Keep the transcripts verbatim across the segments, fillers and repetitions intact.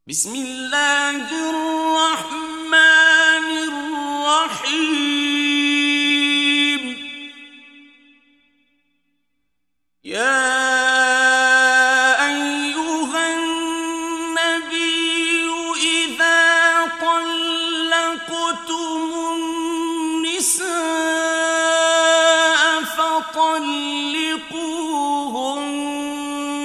بسم الله الرحمن الرحيم. يا أيها النبي إذا طلقتم النساء فطلقوهن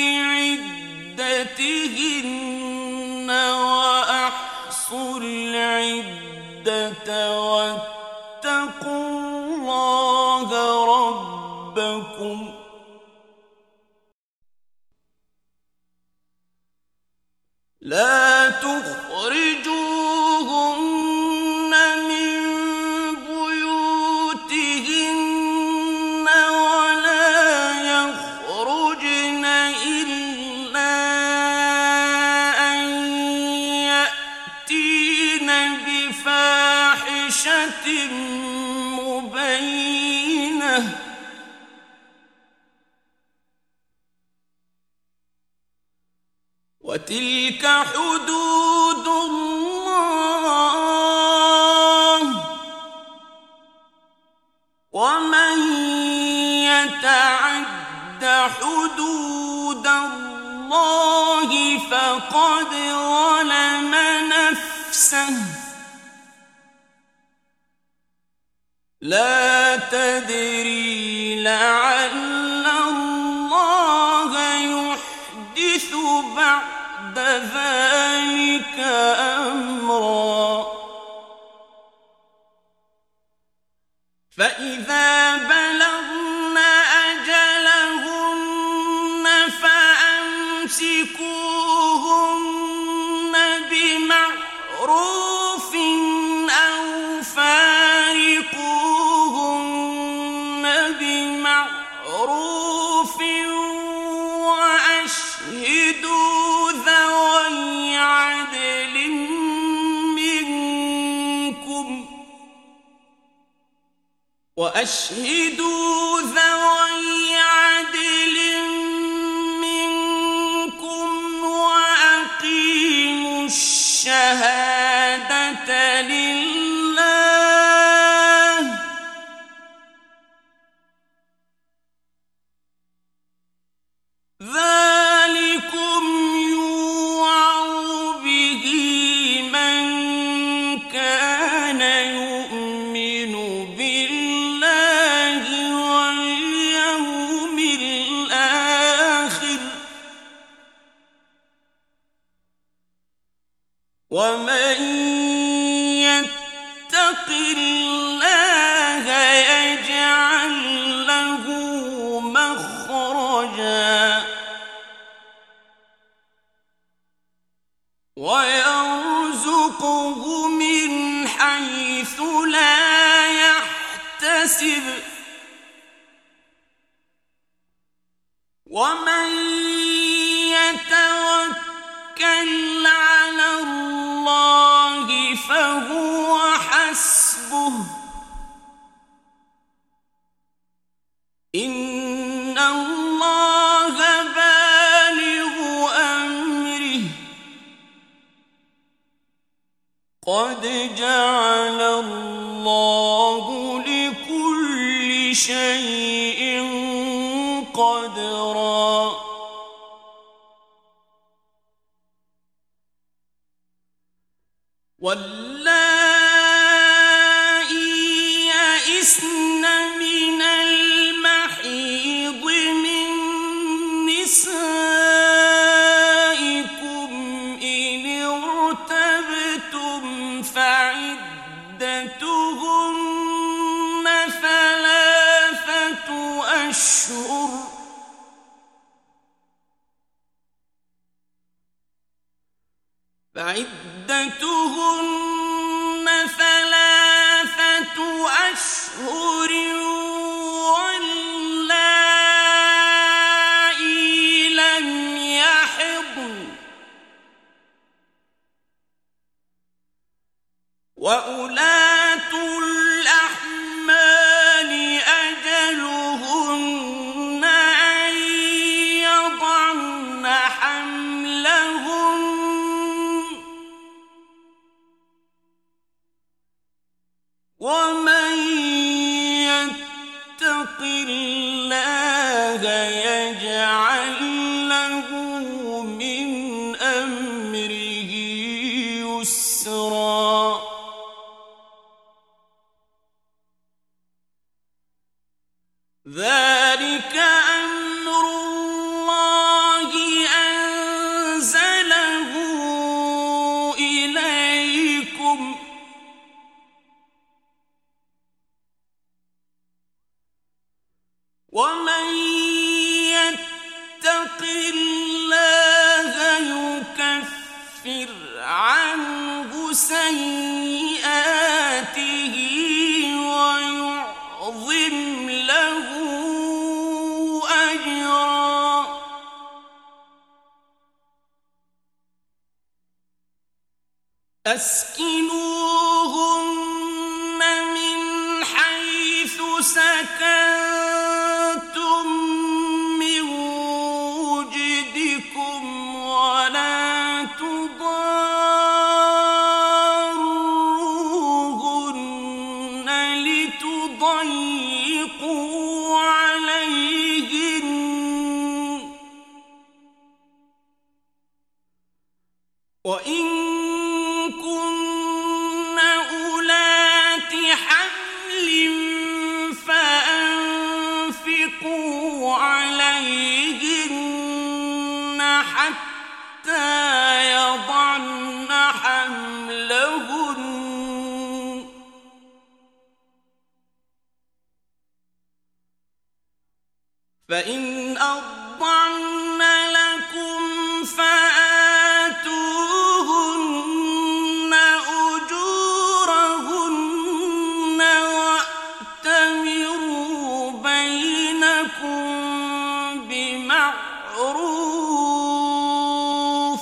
لعدتهن وأحصوا العدة واتقوا الله ربكم لا تخرجوهن من بيوتهن ولا يخرجن إلا أن يأتين بفاحشة مبينة وتلك حدود الله ومن يتعد حدود الله فقد ظلم نفسه لا تدري لعل الله يحدث بعد ذلك أمرا. فإذا بلغن أجلهن فأمسكوهن بمعروف أو فارقوهن بمعروف وأشهدوا ذوي عدل منكم وأشهدوا ذوي عدل منكم وأقيموا الشهادة لله ذلكم يوعظ به من كان يؤمن بالله واليوم الآخر ومن يتق الله يجعل له مخرجا ويرزقه من حيث لا يحتسب ومن يتوكل على الله فهو حسبه إن الله بالغ أمره قد جعل الله لكل شيء قدرا. واللائي يئسن من المحيض من نسائكم إن ارتبتم فعدتهن ثلاثة أشهر فعدتهن ثلاثة أشهر واللائي لم يحضن وأولاة الأحمال أجلهن أن يضعن حملهن يسرا ذلك أمر الله أنزله إليكم ومن يتق الله يكفر عنه سيئاته ويعظم له أجرا أسكنوهن من حيث سكنتم من وجدكم ولا تضاروهن لتضيقوا عليهن وإن كن أولات حمل فأنفقوا عليهن حتى يضعن حملهن فإن أرضعن لكم فآتوهن أجورهن وأتمروا بينكم بمعروف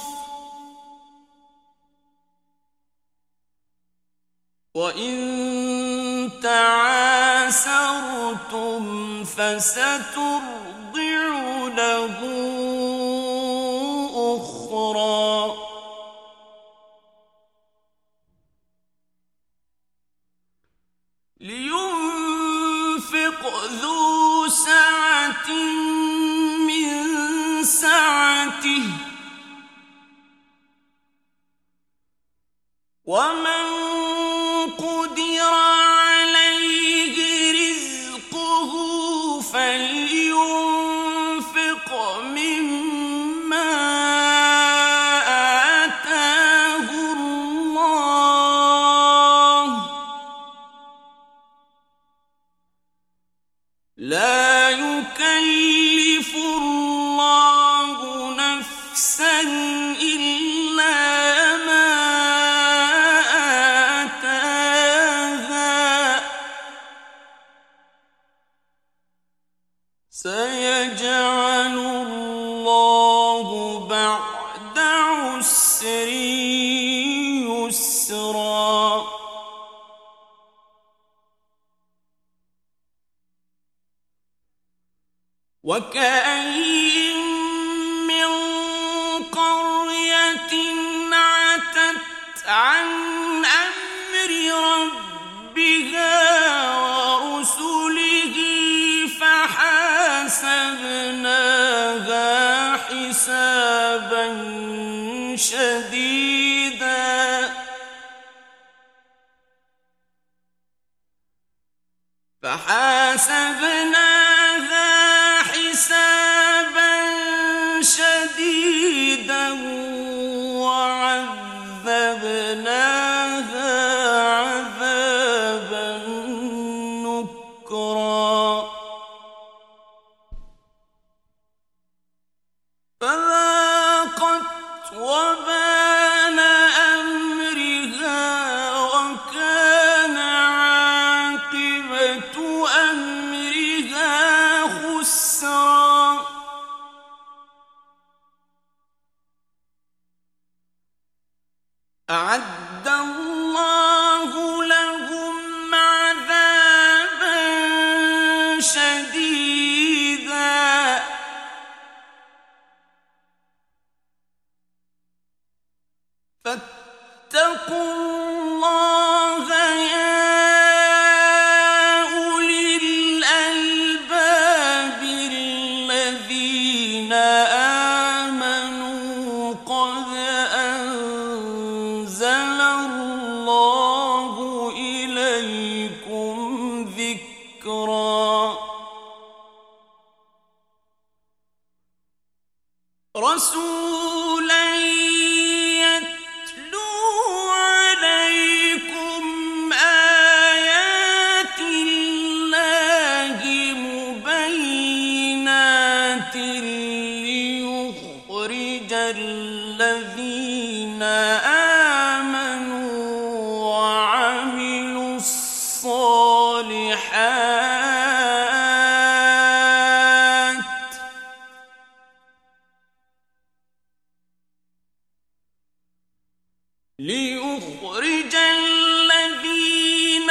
وإن تعاسرتم فسترضع له أخرى لينفق ذو سعة من سعته ومن قدر عليه رزقه فلينفق مما آتاه الله لا يكلف الله نفسا إلا ما آتاها سيجعل الله بعد عسر يسرا وكأين من قرية عتت عن أمر ربها ورسله فحاسبناها حسابا شديدا فحاسبناها حسابا شديدا وعذبناها عذابا نكرا فذاقت وبال أمرها وكان عاقبة أمرها خسرا أعد الله لهم عذابا شديدا فاتقوا الله يا أولي الألباب الذين آمنوا قد أنزل الله الذين آمنوا وعملوا الصالحات ليخرج الذين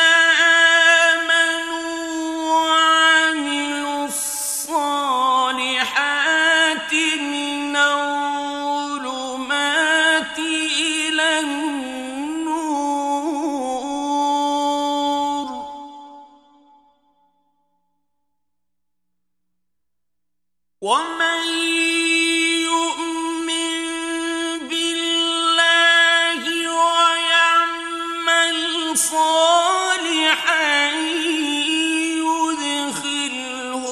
آمنوا وعملوا الصالحات من الظلمات إلى النور ومن يؤمن بالله ويعمل صالحا يدخله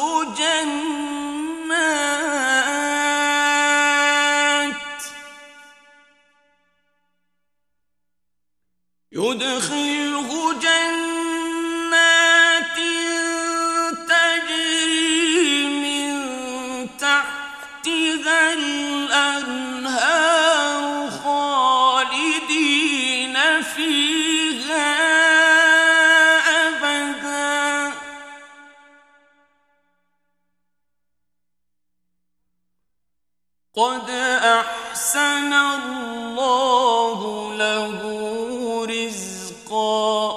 جنات يدخله جنات تجري من تحتها الأنهار خالدين فيها أبدا قد أحسن الله له رزقا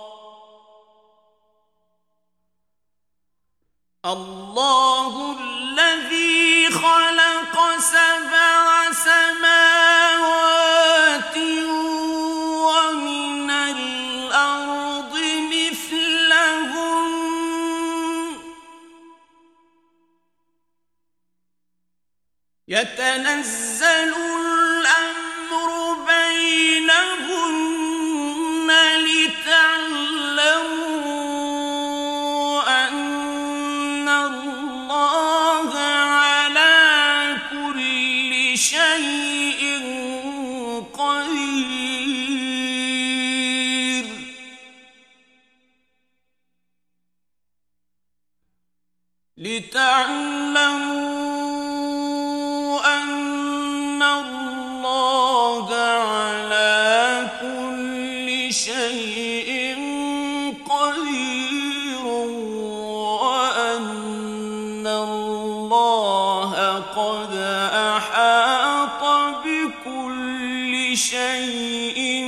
الله الذي خلق سبع سماوات ومن الأرض مثلهن يتنزل الأمر بينهن لتعلموا أن الله على كل شيء قدير لتعلموا أن الله على كل شيء قدير وأن الله قد أحاط بكل شيء